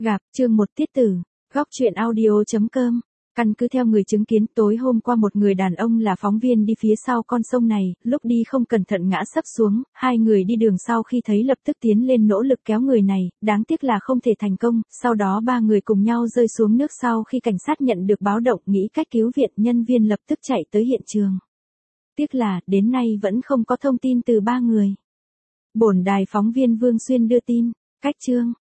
Gặp, chương 1 tiết tử, góc chuyện audio.com. Căn cứ theo người chứng kiến, tối hôm qua một người đàn ông là phóng viên đi phía sau con sông này, lúc đi không cẩn thận ngã sấp xuống, hai người đi đường sau khi thấy lập tức tiến lên nỗ lực kéo người này, đáng tiếc là không thể thành công, sau đó ba người cùng nhau rơi xuống nước sau khi cảnh sát nhận được báo động nghĩ cách cứu viện, nhân viên lập tức chạy tới hiện trường. Tiếc là, đến nay vẫn không có thông tin từ ba người. Bổn đài phóng viên Vương Xuyên đưa tin, cách chương.